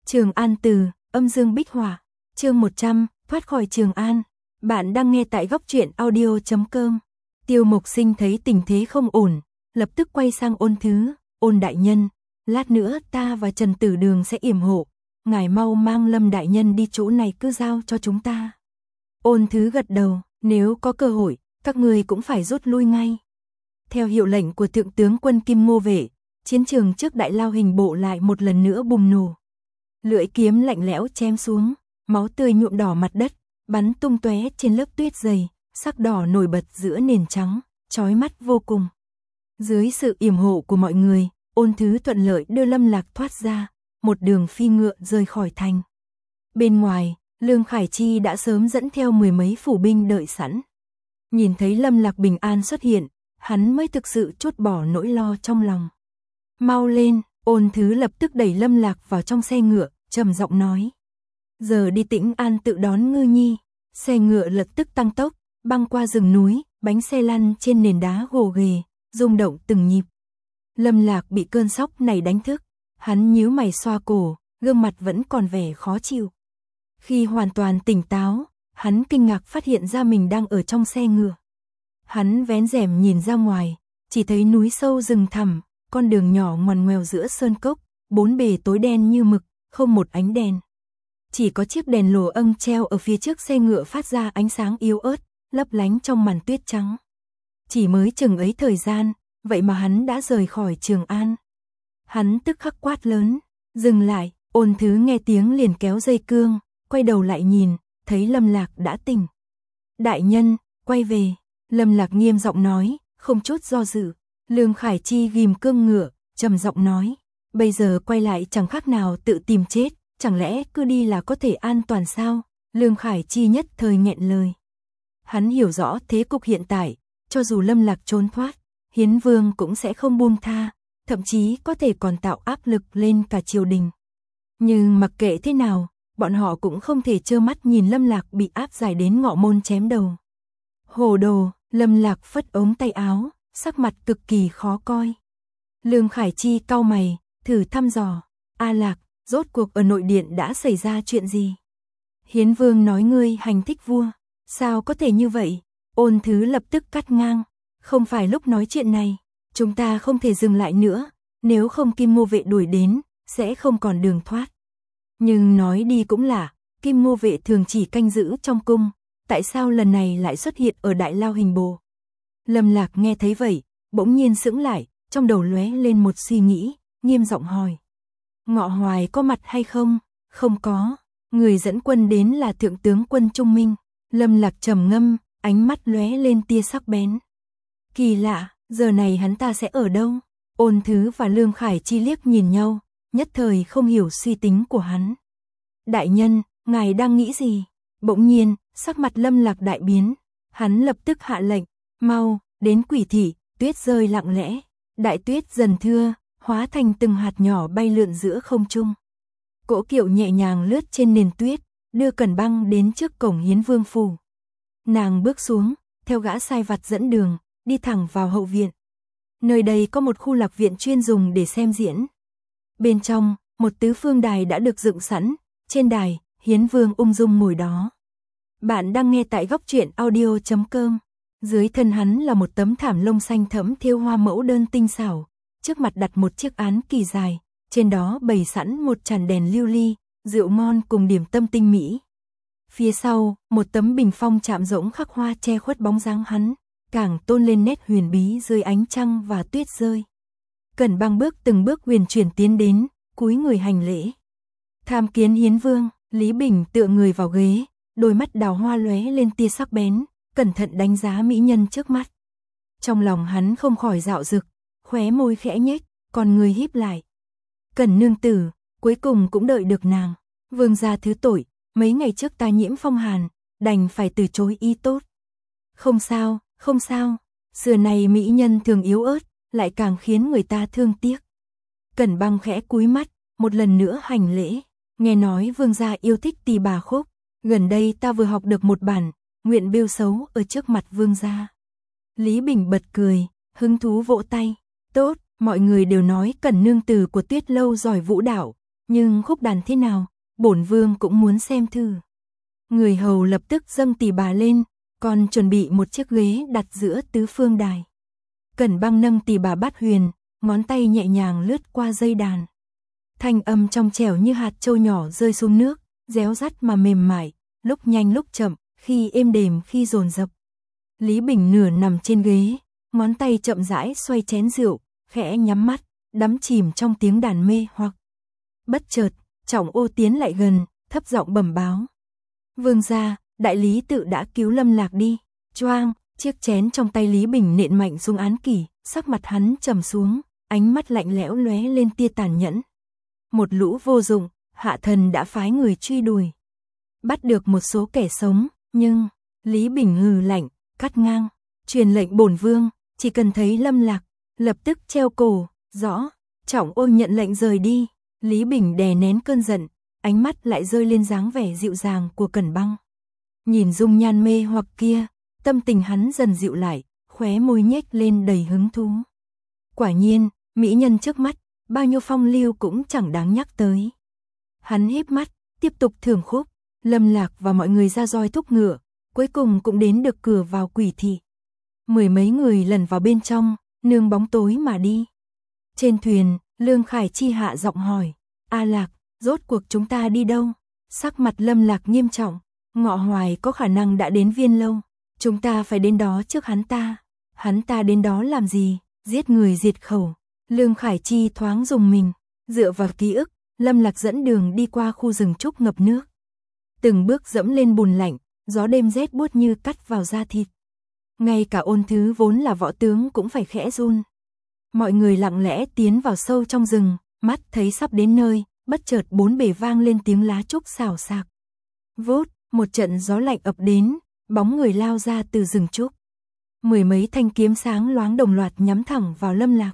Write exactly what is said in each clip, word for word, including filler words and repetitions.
Trường An từ, âm dương bích hỏa, chương một trăm, thoát khỏi Trường An. Bạn đang nghe tại góc truyện audio chấm com. Tiêu Mộc Sinh thấy tình thế không ổn, lập tức quay sang Ôn Thứ, Ôn đại nhân, lát nữa ta và Trần Tử Đường sẽ yểm hộ, ngài mau mang Lâm đại nhân đi chỗ này cứ giao cho chúng ta. Ôn Thứ gật đầu, nếu có cơ hội, các người cũng phải rút lui ngay. Theo hiệu lệnh của thượng tướng quân Kim Ngô Vệ, chiến trường trước Đại Lao Hình Bộ lại một lần nữa bùng nổ. Lưỡi kiếm lạnh lẽo chém xuống, máu tươi nhuộm đỏ mặt đất, bắn tung tóe trên lớp tuyết dày, sắc đỏ nổi bật giữa nền trắng, chói mắt vô cùng. Dưới sự yểm hộ của mọi người, Ôn Thứ thuận lợi đưa Lâm Lạc thoát ra, một đường phi ngựa rời khỏi thành. Bên ngoài, Lương Khải Chi đã sớm dẫn theo mười mấy phủ binh đợi sẵn. Nhìn thấy Lâm Lạc bình an xuất hiện, hắn mới thực sự trút bỏ nỗi lo trong lòng. Mau lên, Ôn Thứ lập tức đẩy Lâm Lạc vào trong xe ngựa, trầm giọng nói. Giờ đi Tĩnh An tự đón Ngư Nhi. Xe ngựa lập tức tăng tốc, băng qua rừng núi, bánh xe lăn trên nền đá gồ ghề, rung động từng nhịp. Lâm Lạc bị cơn sốc này đánh thức, hắn nhíu mày xoa cổ, gương mặt vẫn còn vẻ khó chịu. Khi hoàn toàn tỉnh táo, hắn kinh ngạc phát hiện ra mình đang ở trong xe ngựa. Hắn vén rèm nhìn ra ngoài, chỉ thấy núi sâu rừng thẳm, con đường nhỏ ngoằn ngoèo giữa sơn cốc, bốn bề tối đen như mực, không một ánh đèn. Chỉ có chiếc đèn lồ âng treo ở phía trước xe ngựa phát ra ánh sáng yếu ớt, lấp lánh trong màn tuyết trắng. Chỉ mới chừng ấy thời gian, vậy mà hắn đã rời khỏi Trường An. Hắn tức khắc quát lớn, dừng lại. Ôn Thứ nghe tiếng liền kéo dây cương, quay đầu lại nhìn, thấy Lâm Lạc đã tỉnh. Đại nhân, quay về. Lâm Lạc nghiêm giọng nói, không chút do dự. Lương Khải Chi ghim cương ngựa, trầm giọng nói, bây giờ quay lại chẳng khác nào tự tìm chết, chẳng lẽ cứ đi là có thể an toàn sao? Lương Khải Chi nhất thời nghẹn lời. Hắn hiểu rõ thế cục hiện tại, cho dù Lâm Lạc trốn thoát, Hiến Vương cũng sẽ không buông tha, thậm chí có thể còn tạo áp lực lên cả triều đình. Nhưng mặc kệ thế nào, bọn họ cũng không thể trơ mắt nhìn Lâm Lạc bị áp giải đến ngọ môn chém đầu. Hồ đồ, Lâm Lạc phất ống tay áo, sắc mặt cực kỳ khó coi. Lương Khải Chi cau mày, thử thăm dò, A Lạc, rốt cuộc ở nội điện đã xảy ra chuyện gì? Hiến Vương nói ngươi hành thích vua, sao có thể như vậy? Ôn Thứ lập tức cắt ngang, không phải lúc nói chuyện này, chúng ta không thể dừng lại nữa, nếu không Kim Ngô Vệ đuổi đến, sẽ không còn đường thoát. Nhưng nói đi cũng lạ, Kim Ngô Vệ thường chỉ canh giữ trong cung, tại sao lần này lại xuất hiện ở Đại Lao Hình Bộ? Lâm Lạc nghe thấy vậy, bỗng nhiên sững lại, trong đầu lóe lên một suy nghĩ, nghiêm giọng hỏi. Ngọ Hoài có mặt hay không? Không có, người dẫn quân đến là thượng tướng quân Trung Minh. Lâm Lạc trầm ngâm, ánh mắt lóe lên tia sắc bén. Kỳ lạ, giờ này hắn ta sẽ ở đâu? Ôn Thứ và Lương Khải Chi liếc nhìn nhau, nhất thời không hiểu suy tính của hắn. Đại nhân, ngài đang nghĩ gì? Bỗng nhiên, sắc mặt Lâm Lạc đại biến, hắn lập tức hạ lệnh, mau, đến Quỷ Thị, tuyết rơi lặng lẽ, đại tuyết dần thưa, hóa thành từng hạt nhỏ bay lượn giữa không trung. Cỗ kiệu nhẹ nhàng lướt trên nền tuyết, đưa Cẩn Băng đến trước cổng Hiến Vương phủ. Nàng bước xuống, theo gã sai vặt dẫn đường, đi thẳng vào hậu viện. Nơi đây có một khu lạc viện chuyên dùng để xem diễn. Bên trong, một tứ phương đài đã được dựng sẵn, trên đài, Hiến Vương ung dung ngồi đó. Bạn đang nghe tại góc truyện audio chấm com. Dưới thân hắn là một tấm thảm lông xanh thẫm thêu hoa mẫu đơn tinh xảo, trước mặt đặt một chiếc án kỳ dài, trên đó bày sẵn một tràn đèn lưu ly, rượu ngon cùng điểm tâm tinh mỹ. Phía sau, một tấm bình phong chạm rỗng khắc hoa che khuất bóng dáng hắn, càng tôn lên nét huyền bí dưới ánh trăng và tuyết rơi. Cẩn Băng bước từng bước huyền chuyển tiến đến, cúi người hành lễ. Tham kiến Hiến Vương. Lý Bình tựa người vào ghế, đôi mắt đào hoa lóe lên tia sắc bén, cẩn thận đánh giá mỹ nhân trước mắt. Trong lòng hắn không khỏi dạo dực, khóe môi khẽ nhếch, còn người híp lại. Cẩn nương tử, cuối cùng cũng đợi được nàng. Vương gia thứ tội, mấy ngày trước ta nhiễm phong hàn, đành phải từ chối ý tốt. Không sao, không sao, xưa này mỹ nhân thường yếu ớt, lại càng khiến người ta thương tiếc. Cẩn Băng khẽ cúi mắt, một lần nữa hành lễ. Nghe nói vương gia yêu thích tỳ bà khúc, gần đây ta vừa học được một bản, nguyện bêu xấu ở trước mặt vương gia. Lý Bình bật cười, hứng thú vỗ tay. Tốt, mọi người đều nói Cẩn nương tử của Tuyết lâu giỏi vũ đạo, nhưng khúc đàn thế nào, bổn vương cũng muốn xem thử. Người hầu lập tức dâng tỳ bà lên, còn chuẩn bị một chiếc ghế đặt giữa tứ phương đài. Cẩn Băng nâng tỳ bà bát huyền, ngón tay nhẹ nhàng lướt qua dây đàn. Thanh âm trong trẻo như hạt châu nhỏ rơi xuống nước, réo rắt mà mềm mại, lúc nhanh lúc chậm, khi êm đềm khi dồn dập. Lý Bình nửa nằm trên ghế, ngón tay chậm rãi xoay chén rượu, khẽ nhắm mắt, đắm chìm trong tiếng đàn mê hoặc. Bất chợt, Trọng Ô tiến lại gần, thấp giọng bẩm báo. Vương gia, đại lý tự đã cứu Lâm Lạc đi. Choang, chiếc chén trong tay Lý Bình nện mạnh xuống án kỷ, sắc mặt hắn trầm xuống, ánh mắt lạnh lẽo lóe lên tia tàn nhẫn. Một lũ vô dụng, hạ thần đã phái người truy đuổi. Bắt được một số kẻ sống, nhưng, Lý Bình hừ lạnh, cắt ngang, truyền lệnh bổn vương, chỉ cần thấy Lâm Lạc, lập tức treo cổ, rõ. Trọng Ô nhận lệnh rời đi, Lý Bình đè nén cơn giận, ánh mắt lại rơi lên dáng vẻ dịu dàng của Cẩn Băng. Nhìn dung nhan mê hoặc kia, tâm tình hắn dần dịu lại, khóe môi nhếch lên đầy hứng thú. Quả nhiên, mỹ nhân trước mắt, bao nhiêu phong lưu cũng chẳng đáng nhắc tới. Hắn híp mắt, tiếp tục thưởng khúc, Lâm Lạc và mọi người ra roi thúc ngựa, cuối cùng cũng đến được cửa vào quỷ thị. Mười mấy người lần vào bên trong, nương bóng tối mà đi. Trên thuyền, Lương Khải Chi hạ giọng hỏi, A Lạc, rốt cuộc chúng ta đi đâu? Sắc mặt Lâm Lạc nghiêm trọng, Ngọ Hoài có khả năng đã đến Viên Lâu, chúng ta phải đến đó trước hắn ta. Hắn ta đến đó làm gì? Giết người diệt khẩu. Lương Khải Chi thoáng dùng mình, dựa vào ký ức, Lâm Lạc dẫn đường đi qua khu rừng trúc ngập nước. Từng bước dẫm lên bùn lạnh, gió đêm rét buốt như cắt vào da thịt. Ngay cả Ôn Thứ vốn là võ tướng cũng phải khẽ run. Mọi người lặng lẽ tiến vào sâu trong rừng, mắt thấy sắp đến nơi, bất chợt bốn bề vang lên tiếng lá trúc xào xạc. Vút, một trận gió lạnh ập đến, bóng người lao ra từ rừng trúc. Mười mấy thanh kiếm sáng loáng đồng loạt nhắm thẳng vào Lâm Lạc.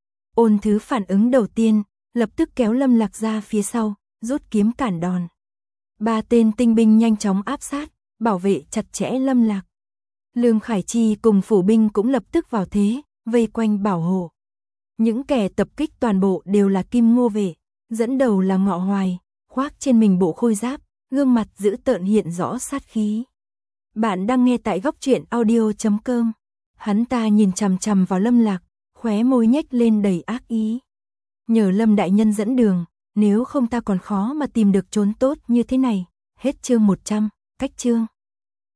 Ôn Thứ phản ứng đầu tiên, lập tức kéo Lâm Lạc ra phía sau, rút kiếm cản đòn. Ba tên tinh binh nhanh chóng áp sát, bảo vệ chặt chẽ Lâm Lạc. Lương Khải Chi cùng phủ binh cũng lập tức vào thế, vây quanh bảo hộ. Những kẻ tập kích toàn bộ đều là Kim Ngô vệ, dẫn đầu là Ngọ Hoài, khoác trên mình bộ khôi giáp, gương mặt dữ tợn hiện rõ sát khí. Bạn đang nghe tại góc truyện audio chấm com. Hắn ta nhìn chằm chằm vào Lâm Lạc, khóe môi nhếch lên đầy ác ý. Nhờ Lâm đại nhân dẫn đường, nếu không ta còn khó mà tìm được trốn tốt như thế này. Hết chương một trăm, cách chương.